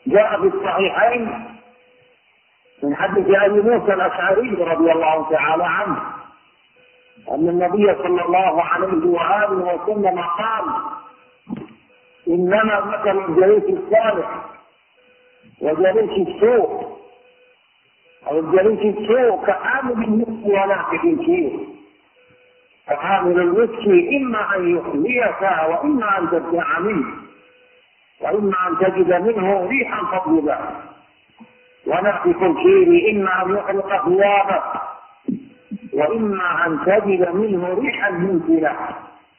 جاء في الصحيحين من حديث ابي موسى الاشعري رضي الله تعالى عنه ان النبي صلى الله عليه واله وسلم قال: انما مثل الجليس الصالح وجليس السوء، او الجليس السوء كحامل المسك ونافخ الكير. فحامل المسك اما ان يحييك واما ان تبتاع منه، واما ان تجد منه ريحا طيبه، ونافخ الكير اما ان يحرق ثيابك واما ان تجد منه ريحا منتنه.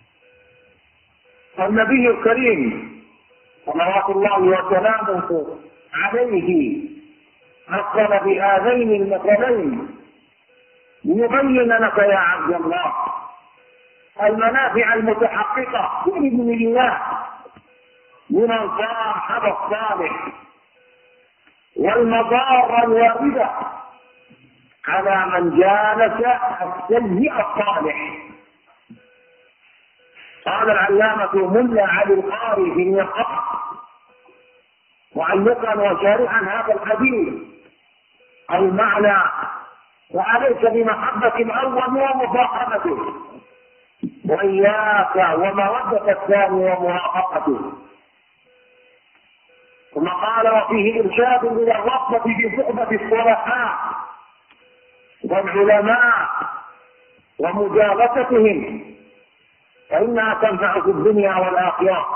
فالنبي الكريم صلوات الله وسلامه عليه مثل بهذين المثلين ليبين لك يا عبد الله المنافع المتحققه باذن الله من الصاحب الصالح، والمضار الوارده على من جالس السيء الصالح. قال العلامة ملا علي القاري في النقاط معلقا وشارحا هذا الحديث: المعنى: وعليك بمحبة الأول ومصاحبته، وإياك ومودة الثاني ومرافقته. ثم قال: وفيه إرشاد إلى الرغبة في صحبة الصلحاء والعلماء ومجالستهم، فإنها تنفع في الدنيا والآخرة،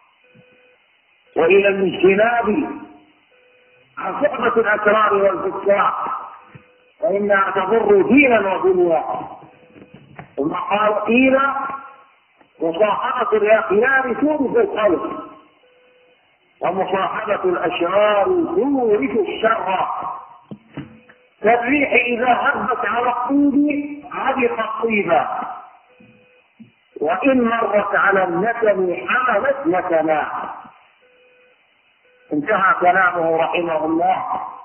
وإلى الاجتناب عن صحبة الأسرار والفساق، فإنها تضر دينا ودنيا. ثم قال: قيل: مصاحبة الأخيار تورث الخير، ومصاحبة الأشرار تورث الشر. كالريح إذا هبت على الطيب عبق الطيبة، وإن مرت على النسم حملت نسما. انتهى كلامه رحمه الله.